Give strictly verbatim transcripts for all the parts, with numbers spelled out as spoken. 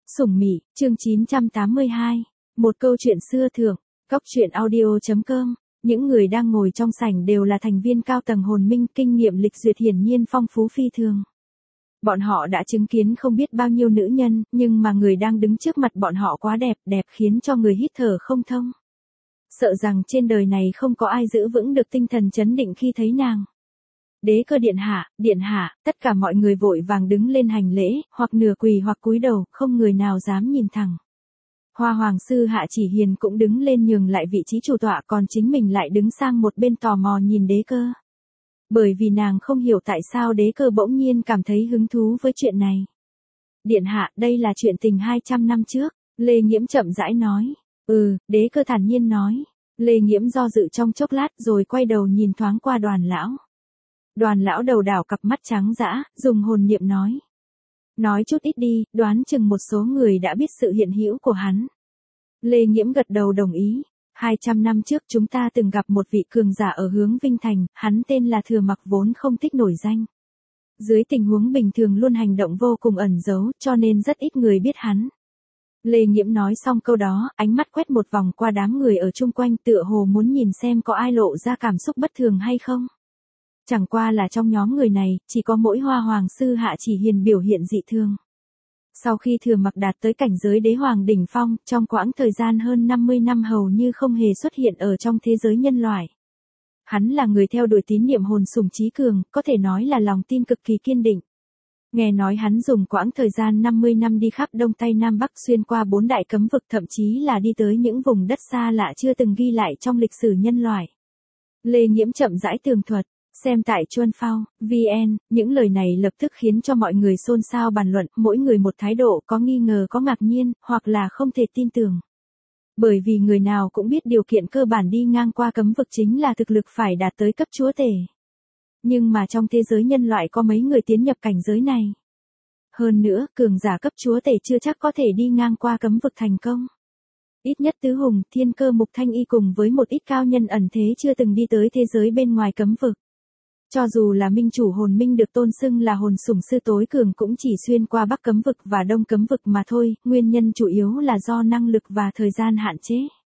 Sủng Mị, chương chín trăm tám mươi hai. Một câu chuyện xưa thượng, Cốc truyện audio chấm com. Những người đang ngồi trong sảnh đều là thành viên cao tầng hồn minh, kinh nghiệm lịch duyệt hiển nhiên phong phú phi thường. Bọn họ đã chứng kiến không biết bao nhiêu nữ nhân, nhưng mà người đang đứng trước mặt bọn họ quá đẹp, đẹp khiến cho người hít thở không thông. Sợ rằng trên đời này không có ai giữ vững được tinh thần chấn định khi thấy nàng. Đế cơ điện hạ, điện hạ, tất cả mọi người vội vàng đứng lên hành lễ, hoặc nửa quỳ hoặc cúi đầu, không người nào dám nhìn thẳng. Hoa hoàng sư Hạ Chỉ Hiền cũng đứng lên nhường lại vị trí chủ tọa, còn chính mình lại đứng sang một bên tò mò nhìn đế cơ. Bởi vì nàng không hiểu tại sao đế cơ bỗng nhiên cảm thấy hứng thú với chuyện này. Điện hạ, đây là chuyện tình hai trăm năm trước, Lê Nghiễm chậm rãi nói. Ừ, đế cơ thản nhiên nói. Lê Nghiễm do dự trong chốc lát rồi quay đầu nhìn thoáng qua Đoàn lão. Đoàn lão đầu đảo cặp mắt trắng dã, dùng hồn niệm nói. Nói chút ít đi, đoán chừng một số người đã biết sự hiện hữu của hắn. Lê Nghiễm gật đầu đồng ý. hai trăm năm trước chúng ta từng gặp một vị cường giả ở hướng Vinh Thành, hắn tên là Thừa Mặc, vốn không thích nổi danh. Dưới tình huống bình thường luôn hành động vô cùng ẩn giấu, cho nên rất ít người biết hắn. Lê Nghiễm nói xong câu đó, ánh mắt quét một vòng qua đám người ở chung quanh, tựa hồ muốn nhìn xem có ai lộ ra cảm xúc bất thường hay không. Chẳng qua là trong nhóm người này, chỉ có mỗi Hoa hoàng sư Hạ Chỉ Hiền biểu hiện dị thường. Sau khi Thừa Mặc đạt tới cảnh giới đế hoàng đỉnh phong, trong quãng thời gian hơn năm mươi năm hầu như không hề xuất hiện ở trong thế giới nhân loại. Hắn là người theo đuổi tín niệm hồn sủng trí cường, có thể nói là lòng tin cực kỳ kiên định. Nghe nói hắn dùng quãng thời gian năm mươi năm đi khắp Đông Tây Nam Bắc, xuyên qua bốn đại cấm vực, thậm chí là đi tới những vùng đất xa lạ chưa từng ghi lại trong lịch sử nhân loại. Lê Nghiễm chậm rãi tường thuật. Xem tại Chuân Phao, vê en, những lời này lập tức khiến cho mọi người xôn xao bàn luận, mỗi người một thái độ, có nghi ngờ, có ngạc nhiên, hoặc là không thể tin tưởng. Bởi vì người nào cũng biết điều kiện cơ bản đi ngang qua cấm vực chính là thực lực phải đạt tới cấp chúa tể. Nhưng mà trong thế giới nhân loại có mấy người tiến nhập cảnh giới này. Hơn nữa, cường giả cấp chúa tể chưa chắc có thể đi ngang qua cấm vực thành công. Ít nhất Tứ Hùng, Thiên Cơ, Mục Thanh Y cùng với một ít cao nhân ẩn thế chưa từng đi tới thế giới bên ngoài cấm vực. Cho dù là minh chủ hồn minh được tôn xưng là hồn sủng sư tối cường cũng chỉ xuyên qua Bắc cấm vực và Đông cấm vực mà thôi, nguyên nhân chủ yếu là do năng lực và thời gian hạn chế.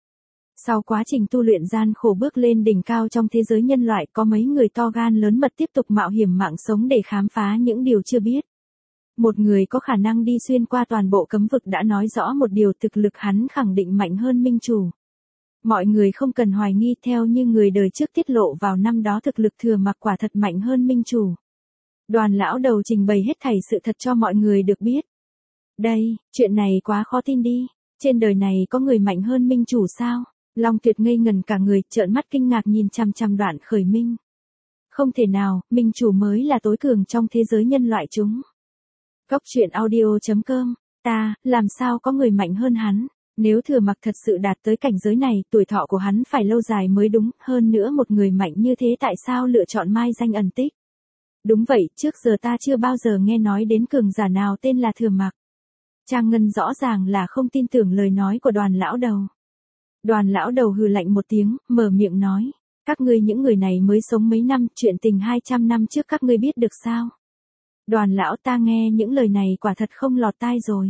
Sau quá trình tu luyện gian khổ bước lên đỉnh cao trong thế giới nhân loại, có mấy người to gan lớn mật tiếp tục mạo hiểm mạng sống để khám phá những điều chưa biết. Một người có khả năng đi xuyên qua toàn bộ cấm vực đã nói rõ một điều, thực lực hắn khẳng định mạnh hơn minh chủ. Mọi người không cần hoài nghi, theo như người đời trước tiết lộ vào năm đó, thực lực Thừa Mặc quả thật mạnh hơn minh chủ. Đoàn lão đầu trình bày hết thảy sự thật cho mọi người được biết. Đây, chuyện này quá khó tin đi. Trên đời này có người mạnh hơn minh chủ sao? Long Tuyệt ngây ngần cả người, trợn mắt kinh ngạc nhìn chằm chằm Đoạn Khởi Minh. Không thể nào, minh chủ mới là tối cường trong thế giới nhân loại chúng. Cốc truyện audio chấm com. Ta, làm sao có người mạnh hơn hắn? Nếu Thừa Mặc thật sự đạt tới cảnh giới này, tuổi thọ của hắn phải lâu dài mới đúng, hơn nữa một người mạnh như thế tại sao lựa chọn mai danh ẩn tích? Đúng vậy, trước giờ ta chưa bao giờ nghe nói đến cường giả nào tên là Thừa Mặc. Trang Ngân rõ ràng là không tin tưởng lời nói của Đoàn lão đầu. Đoàn lão đầu hừ lạnh một tiếng, mở miệng nói, các ngươi những người này mới sống mấy năm, chuyện tình hai trăm năm trước các ngươi biết được sao? Đoàn lão, ta nghe những lời này quả thật không lọt tai rồi.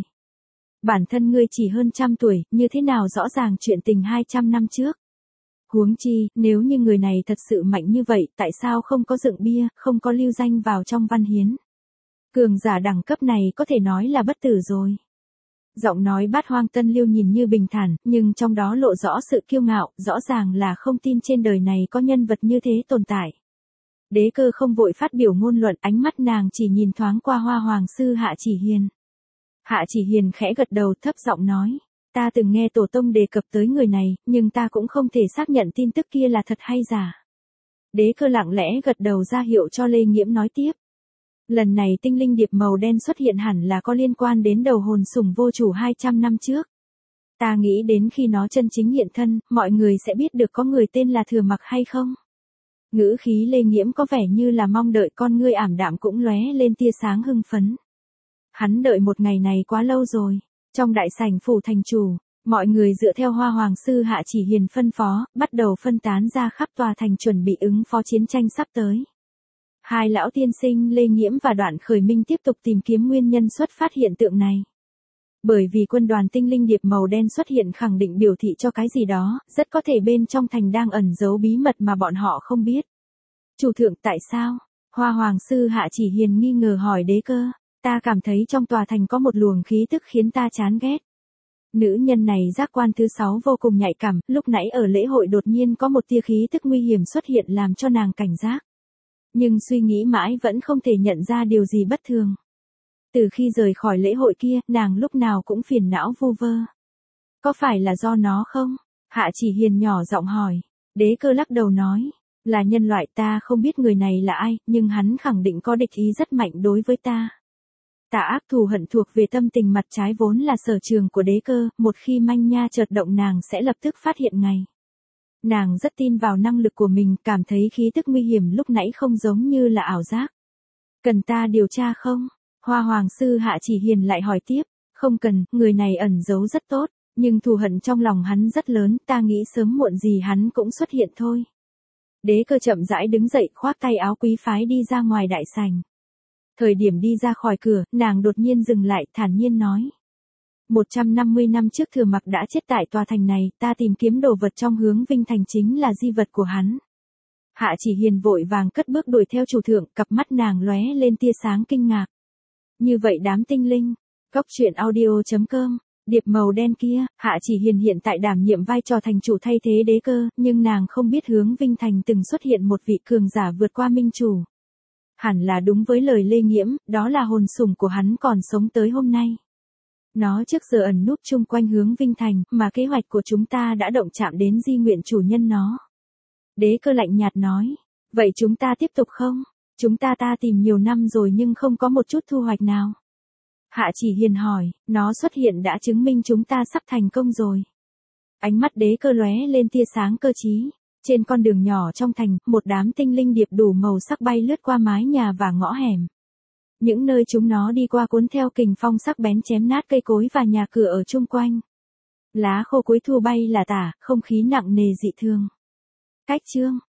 Bản thân ngươi chỉ hơn trăm tuổi, như thế nào rõ ràng chuyện tình hai trăm năm trước? Huống chi, nếu như người này thật sự mạnh như vậy, tại sao không có dựng bia, không có lưu danh vào trong văn hiến? Cường giả đẳng cấp này có thể nói là bất tử rồi. Giọng nói Bát Hoang Tân Liêu nhìn như bình thản, nhưng trong đó lộ rõ sự kiêu ngạo, rõ ràng là không tin trên đời này có nhân vật như thế tồn tại. Đế cơ không vội phát biểu ngôn luận, ánh mắt nàng chỉ nhìn thoáng qua Hoa hoàng sư Hạ Chỉ Hiền. Hạ Chỉ Hiền khẽ gật đầu, thấp giọng nói, ta từng nghe tổ tông đề cập tới người này, nhưng ta cũng không thể xác nhận tin tức kia là thật hay giả. Đế cơ lặng lẽ gật đầu ra hiệu cho Lê Nghiễm nói tiếp. Lần này tinh linh điệp màu đen xuất hiện hẳn là có liên quan đến đầu hồn sủng vô chủ hai trăm năm trước. Ta nghĩ đến khi nó chân chính hiện thân, mọi người sẽ biết được có người tên là Thừa Mặc hay không. Ngữ khí Lê Nghiễm có vẻ như là mong đợi, con ngươi ảm đạm cũng lóe lên tia sáng hưng phấn. Hắn đợi một ngày này quá lâu rồi. Trong đại sảnh phủ thành chủ, mọi người dựa theo Hoa hoàng sư Hạ Chỉ Hiền phân phó, bắt đầu phân tán ra khắp tòa thành chuẩn bị ứng phó chiến tranh sắp tới. Hai lão tiên sinh Lê Nghiễm và Đoạn Khởi Minh tiếp tục tìm kiếm nguyên nhân xuất phát hiện tượng này. Bởi vì quân đoàn tinh linh điệp màu đen xuất hiện khẳng định biểu thị cho cái gì đó, rất có thể bên trong thành đang ẩn giấu bí mật mà bọn họ không biết. Chủ thượng tại sao? Hoa Hoàng sư Hạ Chỉ Hiền nghi ngờ hỏi Đế Cơ. Ta cảm thấy trong tòa thành có một luồng khí tức khiến ta chán ghét. Nữ nhân này giác quan thứ sáu vô cùng nhạy cảm, lúc nãy ở lễ hội đột nhiên có một tia khí tức nguy hiểm xuất hiện làm cho nàng cảnh giác. Nhưng suy nghĩ mãi vẫn không thể nhận ra điều gì bất thường. Từ khi rời khỏi lễ hội kia, nàng lúc nào cũng phiền não vu vơ. Có phải là do nó không? Hạ Chỉ Hiền nhỏ giọng hỏi. Đế Cơ lắc đầu nói. Là nhân loại, ta không biết người này là ai, nhưng hắn khẳng định có địch ý rất mạnh đối với ta. Tà ác thù hận thuộc về tâm tình mặt trái vốn là sở trường của Đế Cơ, một khi manh nha chợt động nàng sẽ lập tức phát hiện ngay. Nàng rất tin vào năng lực của mình, cảm thấy khí tức nguy hiểm lúc nãy không giống như là ảo giác. Cần ta điều tra không? Hoa Hoàng sư Hạ Chỉ Hiền lại hỏi tiếp. Không cần, người này ẩn giấu rất tốt, nhưng thù hận trong lòng hắn rất lớn, ta nghĩ sớm muộn gì hắn cũng xuất hiện thôi. Đế Cơ chậm rãi đứng dậy, khoác tay áo quý phái đi ra ngoài đại sảnh. Thời điểm đi ra khỏi cửa, nàng đột nhiên dừng lại, thản nhiên nói. một trăm năm mươi năm trước Thừa Mặc đã chết tại tòa thành này, ta tìm kiếm đồ vật trong hướng Vinh Thành chính là di vật của hắn. Hạ Chỉ Hiền vội vàng cất bước đuổi theo chủ thượng, cặp mắt nàng lóe lên tia sáng kinh ngạc. Như vậy đám tinh linh, góc truyện audio chấm com, điệp màu đen kia, Hạ Chỉ Hiền hiện tại đảm nhiệm vai trò thành chủ thay thế Đế Cơ, nhưng nàng không biết hướng Vinh Thành từng xuất hiện một vị cường giả vượt qua minh chủ. Hẳn là đúng với lời Lê Nghiễm, đó là hồn sủng của hắn còn sống tới hôm nay. Nó trước giờ ẩn núp chung quanh hướng Vinh Thành, mà kế hoạch của chúng ta đã động chạm đến di nguyện chủ nhân nó. Đế Cơ lạnh nhạt nói, vậy chúng ta tiếp tục không? Chúng ta ta tìm nhiều năm rồi nhưng không có một chút thu hoạch nào. Hạ Chỉ Hiền hỏi, nó xuất hiện đã chứng minh chúng ta sắp thành công rồi. Ánh mắt Đế Cơ lóe lên tia sáng cơ trí. Trên con đường nhỏ trong thành, một đám tinh linh điệp đủ màu sắc bay lướt qua mái nhà và ngõ hẻm. Những nơi chúng nó đi qua cuốn theo kình phong sắc bén chém nát cây cối và nhà cửa ở chung quanh. Lá khô cuối thu bay là tả, không khí nặng nề dị thường. Cách chương